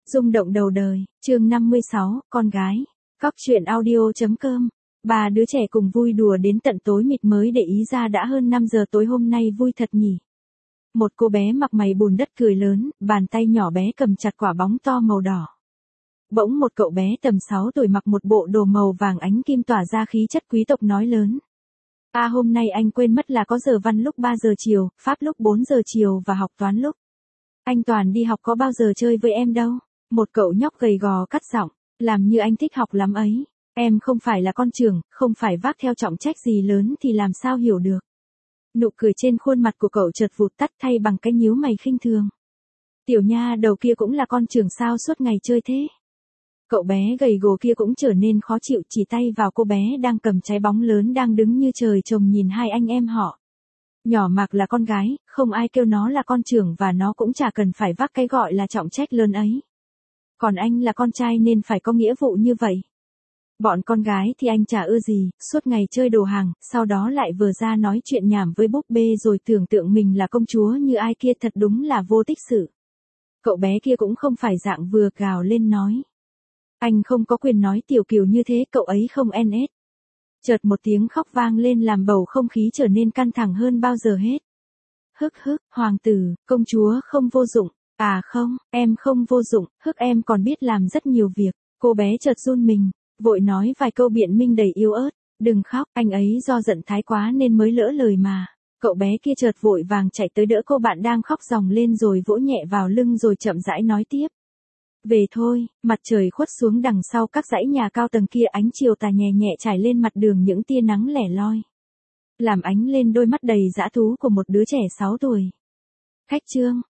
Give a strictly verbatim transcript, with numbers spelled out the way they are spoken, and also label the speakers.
Speaker 1: Rung động đầu đời, chương năm mươi sáu, con gái. Cóc truyện audio chấm com. Ba đứa trẻ cùng vui đùa đến tận tối mịt mới để ý ra đã hơn năm giờ tối, hôm nay vui thật nhỉ. Một cô bé mặc mày bùn đất cười lớn, bàn tay nhỏ bé cầm chặt quả bóng to màu đỏ. Bỗng một cậu bé tầm sáu tuổi mặc một bộ đồ màu vàng ánh kim tỏa ra khí chất quý tộc nói lớn. À, hôm nay anh quên mất là có giờ văn lúc ba giờ chiều, Pháp lúc bốn giờ chiều và học toán lúc. Anh Toàn đi học có bao giờ chơi với em đâu. Một cậu nhóc gầy gò cắt giọng, làm như anh thích học lắm ấy. Em không phải là con trưởng, không phải vác theo trọng trách gì lớn thì làm sao hiểu được. Nụ cười trên khuôn mặt của cậu chợt vụt tắt thay bằng cái nhíu mày khinh thường. Tiểu nha đầu kia cũng là con trưởng sao suốt ngày chơi thế. Cậu bé gầy gò kia cũng trở nên khó chịu, chỉ tay vào cô bé đang cầm trái bóng lớn đang đứng như trời trồng nhìn hai anh em họ. Nhỏ Mạc là con gái, không ai kêu nó là con trưởng và nó cũng chả cần phải vác cái gọi là trọng trách lớn ấy. Còn anh là con trai nên phải có nghĩa vụ như vậy. Bọn con gái thì anh chả ưa gì, suốt ngày chơi đồ hàng, sau đó lại vừa ra nói chuyện nhảm với búp bê rồi tưởng tượng mình là công chúa như ai kia, thật đúng là vô tích sự. Cậu bé kia cũng không phải dạng vừa gào lên nói. Anh không có quyền nói tiểu kiều như thế, cậu ấy không en ét. Chợt một tiếng khóc vang lên làm bầu không khí trở nên căng thẳng hơn bao giờ hết. Hức hức, hoàng tử, công chúa không vô dụng. À không, em không vô dụng, hức em còn biết làm rất nhiều việc. Cô bé chợt run mình, vội nói vài câu biện minh đầy yếu ớt. Đừng khóc, anh ấy do giận thái quá nên mới lỡ lời mà. Cậu bé kia chợt vội vàng chạy tới đỡ cô bạn đang khóc ròng lên rồi vỗ nhẹ vào lưng rồi chậm rãi nói tiếp. Về thôi, mặt trời khuất xuống đằng sau các dãy nhà cao tầng kia, ánh chiều tà nhẹ nhẹ trải lên mặt đường những tia nắng lẻ loi. Làm ánh lên đôi mắt đầy dã thú của một đứa trẻ sáu tuổi. Khách trương,